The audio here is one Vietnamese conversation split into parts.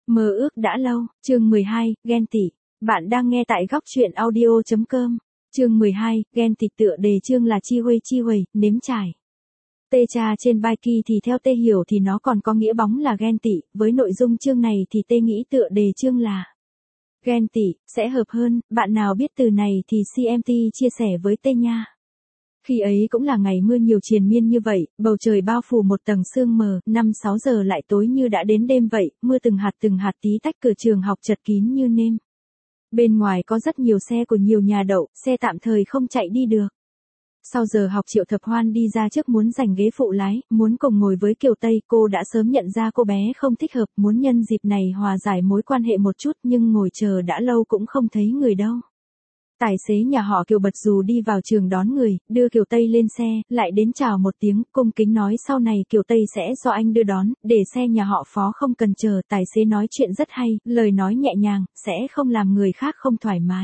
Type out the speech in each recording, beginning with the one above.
Mơ ước đã lâu, chương 12, ghen tị. Bạn đang nghe tại góc truyện audio.com. Chương 12, ghen tị tựa đề chương là chi huây, nếm trải. Tê cha trên Biki thì theo Tê hiểu thì nó còn có nghĩa bóng là ghen tị, với nội dung chương này thì Tê nghĩ tựa đề chương là ghen tị, sẽ hợp hơn, bạn nào biết từ này thì CMT chia sẻ với Tê nha. Khi ấy cũng là ngày mưa nhiều triền miên như vậy, bầu trời bao phủ một tầng sương mờ, 5-6 giờ lại tối như đã đến đêm vậy, mưa từng hạt tí tách, cửa trường học chật kín như nêm. Bên ngoài có rất nhiều xe của nhiều nhà đậu, xe tạm thời không chạy đi được. Sau giờ học Triệu Thập Hoan đi ra trước muốn giành ghế phụ lái, muốn cùng ngồi với Kiều Tây, cô đã sớm nhận ra cô bé không thích hợp, muốn nhân dịp này hòa giải mối quan hệ một chút nhưng ngồi chờ đã lâu cũng không thấy người đâu. Tài xế nhà họ Kiều bật dù đi vào trường đón người, đưa Kiều Tây lên xe, lại đến chào một tiếng, cung kính nói sau này Kiều Tây sẽ do anh đưa đón, để xe nhà họ Phó không cần chờ, tài xế nói chuyện rất hay, lời nói nhẹ nhàng, sẽ không làm người khác không thoải mái.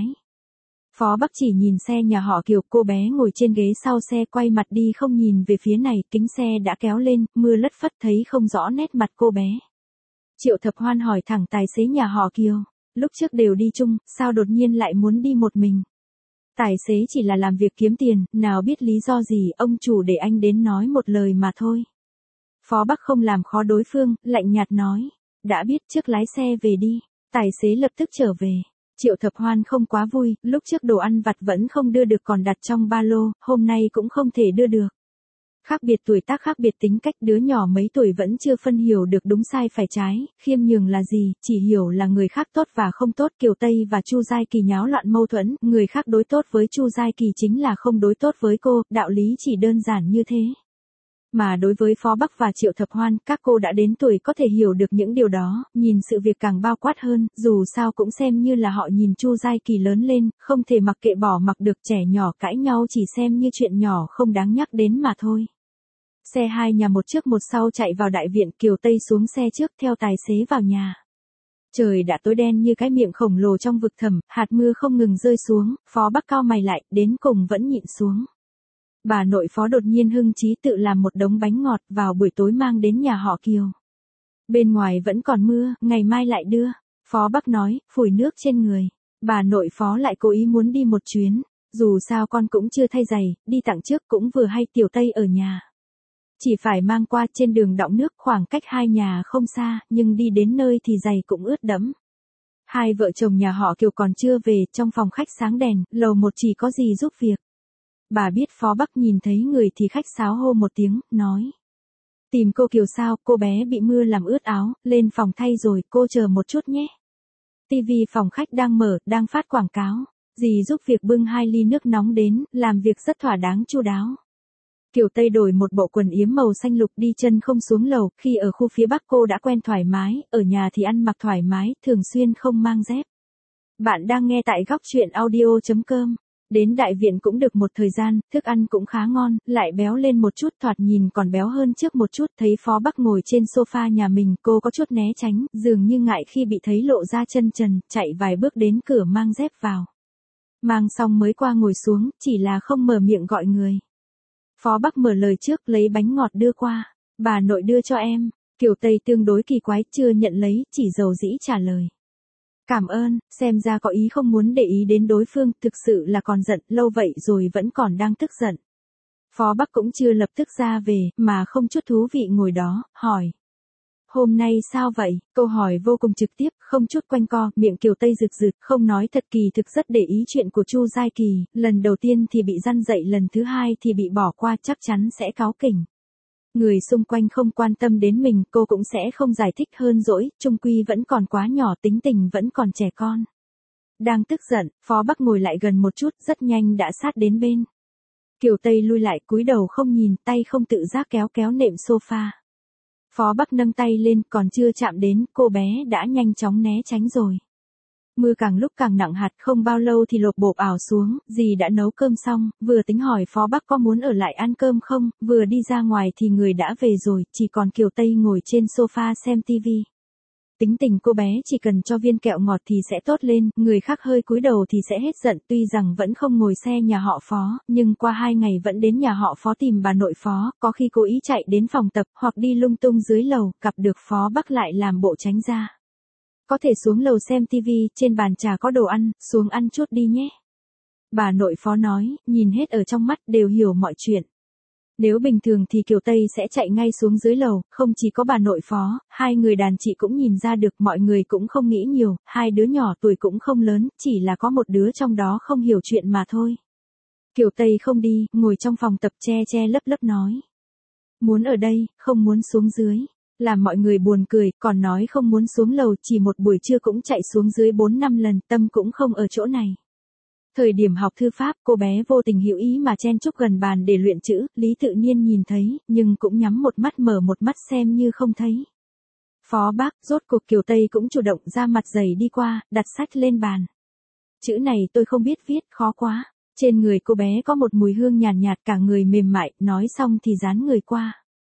Phó Bắc chỉ nhìn xe nhà họ Kiều, cô bé ngồi trên ghế sau xe quay mặt đi không nhìn về phía này, kính xe đã kéo lên, mưa lất phất thấy không rõ nét mặt cô bé. Triệu Thập Hoan hỏi thẳng tài xế nhà họ Kiều. Lúc trước đều đi chung, sao đột nhiên lại muốn đi một mình? Tài xế chỉ là làm việc kiếm tiền, nào biết lý do gì, ông chủ để anh đến nói một lời mà thôi. Phó Bắc không làm khó đối phương, lạnh nhạt nói. Đã biết trước lái xe về đi. Tài xế lập tức trở về. Triệu Thập Hoan không quá vui, lúc trước đồ ăn vặt vẫn không đưa được còn đặt trong ba lô, hôm nay cũng không thể đưa được. Khác biệt tuổi tác khác biệt tính cách, đứa nhỏ mấy tuổi vẫn chưa phân hiểu được đúng sai phải trái, khiêm nhường là gì, chỉ hiểu là người khác tốt và không tốt. Kiều Tây và Chu Giai Kỳ nháo loạn mâu thuẫn, người khác đối tốt với Chu Giai Kỳ chính là không đối tốt với cô, đạo lý chỉ đơn giản như thế. Mà đối với Phó Bắc và Triệu Thập Hoan, các cô đã đến tuổi có thể hiểu được những điều đó, nhìn sự việc càng bao quát hơn, dù sao cũng xem như là họ nhìn Chu Giai Kỳ lớn lên, không thể mặc kệ bỏ mặc được, trẻ nhỏ cãi nhau chỉ xem như chuyện nhỏ không đáng nhắc đến mà thôi. Xe hai nhà một trước một sau chạy vào đại viện, Kiều Tây xuống xe trước theo tài xế vào nhà. Trời đã tối đen như cái miệng khổng lồ trong vực thẳm, hạt mưa không ngừng rơi xuống, Phó Bắc cau mày lại, đến cùng vẫn nhịn xuống. Bà nội Phó đột nhiên hưng trí tự làm một đống bánh ngọt vào buổi tối mang đến nhà họ Kiều. Bên ngoài vẫn còn mưa, ngày mai lại đưa. Phó Bắc nói, phủi nước trên người. Bà nội Phó lại cố ý muốn đi một chuyến. Dù sao con cũng chưa thay giày, đi tặng trước cũng vừa hay, Tiểu Tây ở nhà. Chỉ phải mang qua, trên đường đọng nước, khoảng cách hai nhà không xa, nhưng đi đến nơi thì giày cũng ướt đẫm. Hai vợ chồng nhà họ Kiều còn chưa về, trong phòng khách sáng đèn, lầu một chỉ có gì giúp việc. Bà biết Phó Bắc nhìn thấy người thì khách sáo hô một tiếng, nói. Tìm cô Kiều sao, cô bé bị mưa làm ướt áo, lên phòng thay rồi, cô chờ một chút nhé. TV phòng khách đang mở, đang phát quảng cáo. Dì giúp việc bưng 2 ly nước nóng đến, làm việc rất thỏa đáng chu đáo. Kiều Tây đổi một bộ quần yếm màu xanh lục đi chân không xuống lầu, khi ở khu phía Bắc cô đã quen thoải mái, ở nhà thì ăn mặc thoải mái, thường xuyên không mang dép. Bạn đang nghe tại góc truyện audio.com. Đến đại viện cũng được một thời gian, thức ăn cũng khá ngon, lại béo lên một chút, thoạt nhìn còn béo hơn trước một chút, thấy Phó Bắc ngồi trên sofa nhà mình, cô có chút né tránh, dường như ngại khi bị thấy lộ ra chân trần, chạy vài bước đến cửa mang dép vào. Mang xong mới qua ngồi xuống, chỉ là không mở miệng gọi người. Phó Bắc mở lời trước, lấy bánh ngọt đưa qua. Bà nội đưa cho em. Kiều Tây tương đối kỳ quái, chưa nhận lấy, chỉ dầu dĩ trả lời. Cảm ơn, xem ra có ý không muốn để ý đến đối phương, thực sự là còn giận, lâu vậy rồi vẫn còn đang tức giận. Phó Bắc cũng chưa lập tức ra về, mà không chút thú vị ngồi đó, hỏi. Hôm nay sao vậy? Câu hỏi vô cùng trực tiếp, không chút quanh co, miệng Kiều Tây rực rực, không nói thật, kỳ thực rất để ý chuyện của Chu Giai Kỳ, lần đầu tiên thì bị răn dậy, lần thứ hai thì bị bỏ qua, chắc chắn sẽ cáu kỉnh. Người xung quanh không quan tâm đến mình, cô cũng sẽ không giải thích hơn dỗi, chung quy vẫn còn quá nhỏ, tính tình vẫn còn trẻ con. Đang tức giận, Phó Bắc ngồi lại gần một chút, rất nhanh đã sát đến bên. Kiều Tây lui lại, cúi đầu không nhìn, tay không tự giác kéo kéo nệm sofa. Phó Bắc nâng tay lên, còn chưa chạm đến, cô bé đã nhanh chóng né tránh rồi. Mưa càng lúc càng nặng hạt, không bao lâu thì lộp bộp ảo xuống, dì đã nấu cơm xong, vừa tính hỏi Phó Bắc có muốn ở lại ăn cơm không, vừa đi ra ngoài thì người đã về rồi, chỉ còn Kiều Tây ngồi trên sofa xem TV. Tính tình cô bé chỉ cần cho viên kẹo ngọt thì sẽ tốt lên, người khác hơi cúi đầu thì sẽ hết giận, tuy rằng vẫn không ngồi xe nhà họ Phó, nhưng qua 2 ngày vẫn đến nhà họ Phó tìm bà nội Phó, có khi cố ý chạy đến phòng tập, hoặc đi lung tung dưới lầu, gặp được Phó Bắc lại làm bộ tránh ra. Có thể xuống lầu xem tivi, trên bàn trà có đồ ăn, xuống ăn chút đi nhé. Bà nội Phó nói, nhìn hết ở trong mắt đều hiểu mọi chuyện. Nếu bình thường thì Kiều Tây sẽ chạy ngay xuống dưới lầu, không chỉ có bà nội Phó, hai người đàn chị cũng nhìn ra được, mọi người cũng không nghĩ nhiều, hai đứa nhỏ tuổi cũng không lớn, chỉ là có một đứa trong đó không hiểu chuyện mà thôi. Kiều Tây không đi, ngồi trong phòng tập che che lấp lấp nói. Muốn ở đây, không muốn xuống dưới. Làm mọi người buồn cười, còn nói không muốn xuống lầu, chỉ một buổi trưa cũng chạy xuống dưới 4-5 lần, tâm cũng không ở chỗ này. Thời điểm học thư pháp, cô bé vô tình hữu ý mà chen chúc gần bàn để luyện chữ, Lý tự nhiên nhìn thấy, nhưng cũng nhắm một mắt mở một mắt xem như không thấy. Phó bác, rốt cuộc Kiều Tây cũng chủ động ra mặt dày đi qua, đặt sách lên bàn. Chữ này tôi không biết viết, khó quá. Trên người cô bé có một mùi hương nhàn nhạt, cả người mềm mại, nói xong thì dán người qua.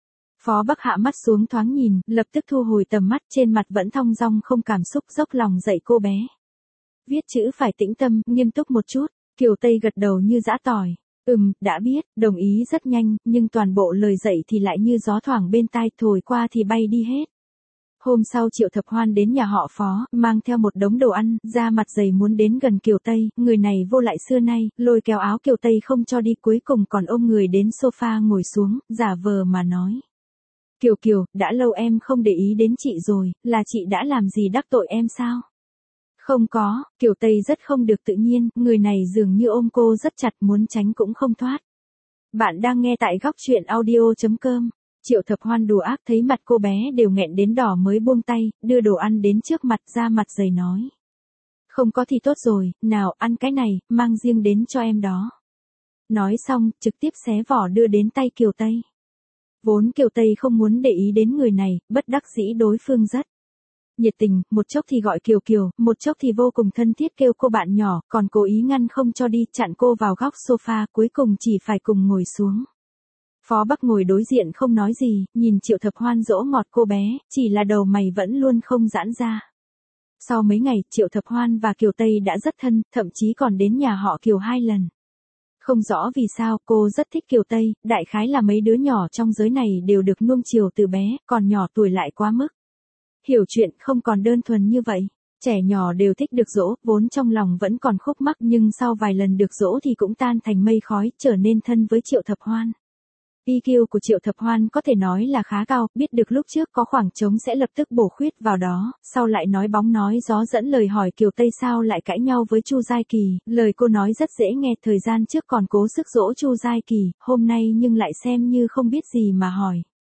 Phó Bắc hạ mắt xuống thoáng nhìn, lập tức thu hồi tầm mắt, trên mặt vẫn thong dong không cảm xúc, dốc lòng dạy cô bé. Viết chữ phải tĩnh tâm, nghiêm túc một chút. Kiều Tây gật đầu như giã tỏi. Đã biết, đồng ý rất nhanh, nhưng toàn bộ lời dạy thì lại như gió thoảng bên tai, thổi qua thì bay đi hết. Hôm sau Triệu Thập Hoan đến nhà họ Phó, mang theo một đống đồ ăn, ra mặt dày muốn đến gần Kiều Tây, người này vô lại xưa nay, lôi kéo áo Kiều Tây không cho đi, cuối cùng còn ôm người đến sofa ngồi xuống, giả vờ mà nói. Kiều Kiều, đã lâu em không để ý đến chị rồi, là chị đã làm gì đắc tội em sao? Không có, Kiều Tây rất không được tự nhiên, người này dường như ôm cô rất chặt, muốn tránh cũng không thoát. Bạn đang nghe tại góc truyện audio.com. Triệu Thập Hoan đùa ác, thấy mặt cô bé đều nghẹn đến đỏ mới buông tay, đưa đồ ăn đến trước mặt, ra mặt dày nói. Không có thì tốt rồi, nào ăn cái này, mang riêng đến cho em đó. Nói xong, trực tiếp xé vỏ đưa đến tay Kiều Tây. Vốn Kiều Tây không muốn để ý đến người này, bất đắc dĩ đối phương rất nhiệt tình, một chốc thì gọi Kiều Kiều, một chốc thì vô cùng thân thiết kêu cô bạn nhỏ, còn cố ý ngăn không cho đi, chặn cô vào góc sofa, cuối cùng chỉ phải cùng ngồi xuống. Phó Bắc ngồi đối diện không nói gì, nhìn Triệu Thập Hoan dỗ ngọt cô bé, chỉ là đầu mày vẫn luôn không giãn ra. Sau mấy ngày, Triệu Thập Hoan và Kiều Tây đã rất thân, thậm chí còn đến nhà họ Kiều 2 lần. Không rõ vì sao, cô rất thích Kiều Tây, đại khái là mấy đứa nhỏ trong giới này đều được nuông chiều từ bé, còn nhỏ tuổi lại quá mức. Hiểu chuyện không còn đơn thuần như vậy. Trẻ nhỏ đều thích được dỗ, vốn trong lòng vẫn còn khúc mắc nhưng sau vài lần được dỗ thì cũng tan thành mây khói, trở nên thân với Triệu Thập Hoan. EQ của Triệu Thập Hoan có thể nói là khá cao, biết được lúc trước có khoảng trống sẽ lập tức bổ khuyết vào đó, sau lại nói bóng nói gió dẫn lời hỏi Kiều Tây sao lại cãi nhau với Chu Giai Kỳ, lời cô nói rất dễ nghe, thời gian trước còn cố sức dỗ Chu Giai Kỳ, hôm nay nhưng lại xem như không biết gì mà hỏi.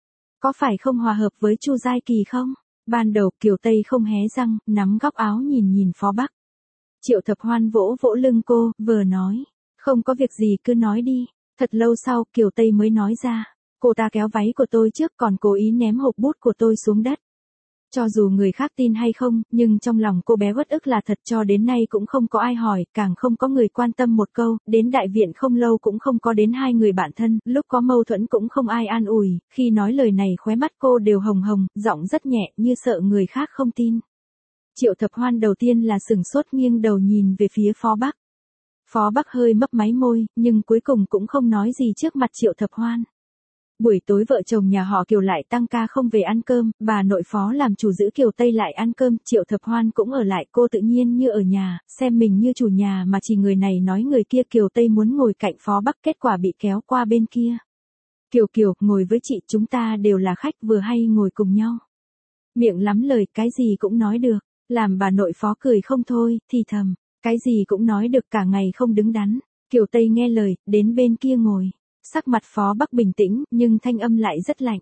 Có phải không hòa hợp với Chu Giai Kỳ không? Ban đầu Kiều Tây không hé răng, nắm góc áo nhìn Phó Bắc. Triệu Thập Hoan vỗ vỗ lưng cô, vừa nói, không có việc gì cứ nói đi. Thật lâu sau, Kiều Tây mới nói ra, cô ta kéo váy của tôi trước còn cố ý ném hộp bút của tôi xuống đất. Cho dù người khác tin hay không, nhưng trong lòng cô bé uất ức là thật, cho đến nay cũng không có ai hỏi, càng không có người quan tâm một câu, đến đại viện không lâu cũng không có đến hai người bạn thân, lúc có mâu thuẫn cũng không ai an ủi, khi nói lời này khóe mắt cô đều hồng hồng, giọng rất nhẹ như sợ người khác không tin. Triệu Thập Hoan đầu tiên là sửng sốt, nghiêng đầu nhìn về phía Phó Bắc. Phó Bắc hơi mấp máy môi, nhưng cuối cùng cũng không nói gì trước mặt Triệu Thập Hoan. Buổi tối vợ chồng nhà họ Kiều lại tăng ca không về ăn cơm, bà nội Phó làm chủ giữ Kiều Tây lại ăn cơm, Triệu Thập Hoan cũng ở lại, cô tự nhiên như ở nhà, xem mình như chủ nhà mà chỉ người này nói người kia, Kiều Tây muốn ngồi cạnh Phó Bắc, kết quả bị kéo qua bên kia. Kiều Kiều, ngồi với chị, chúng ta đều là khách, vừa hay ngồi cùng nhau. Miệng lắm lời, cái gì cũng nói được, làm bà nội Phó cười không thôi, thì thầm. Cái gì cũng nói được, cả ngày không đứng đắn. Kiều Tây nghe lời, đến bên kia ngồi. Sắc mặt Phó Bắc bình tĩnh, nhưng thanh âm lại rất lạnh.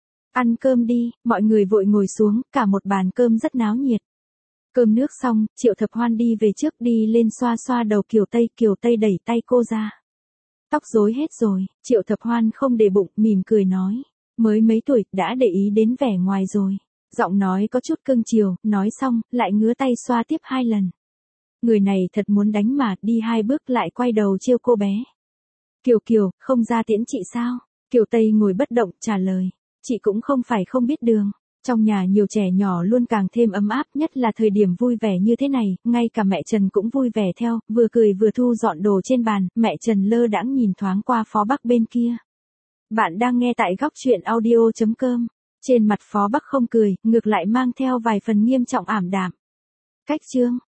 Ăn cơm đi, mọi người vội ngồi xuống, cả một bàn cơm rất náo nhiệt. Cơm nước xong, Triệu Thập Hoan đi về trước, đi lên xoa xoa đầu Kiều Tây đẩy tay cô ra. Tóc rối hết rồi, Triệu Thập Hoan không để bụng, mỉm cười nói. Mới mấy tuổi, đã để ý đến vẻ ngoài rồi. Giọng nói có chút cưng chiều, nói xong, lại ngứa tay xoa tiếp 2 lần. Người này thật muốn đánh mà, đi 2 bước lại quay đầu trêu cô bé. Kiều Kiều, không ra tiễn chị sao? Kiều Tây ngồi bất động, trả lời. Chị cũng không phải không biết đường. Trong nhà nhiều trẻ nhỏ luôn càng thêm ấm áp, nhất là thời điểm vui vẻ như thế này, ngay cả mẹ Trần cũng vui vẻ theo, vừa cười vừa thu dọn đồ trên bàn, mẹ Trần lơ đãng nhìn thoáng qua Phó Bắc bên kia. Bạn đang nghe tại góc truyện audio.com. Trên mặt Phó Bắc không cười, ngược lại mang theo vài phần nghiêm trọng ảm đạm. Cách chương